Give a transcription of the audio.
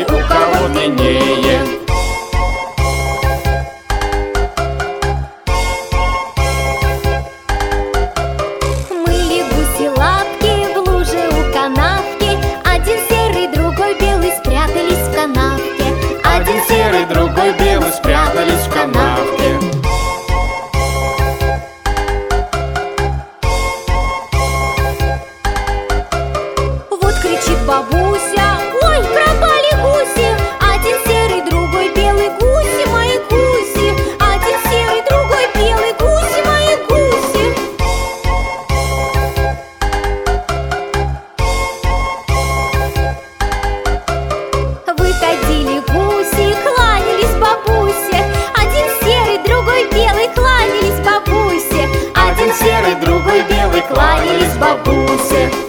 у кого длиннее. Мыли гуси лапки в луже у канавки. Один серый, другой белый спрятались в канавке. Один серый, другой белый спрятались в канавке. Вот кричит бабуся: ой, пропали гуси! Один серый, другой белый, гуси мои гуси! Один серый, другой белый, гуси мои гуси! Выходили гуси, кланялись бабусе. Один серый, другой белый, кланялись бабусе. Один серый, другой белый кланялись бабусе.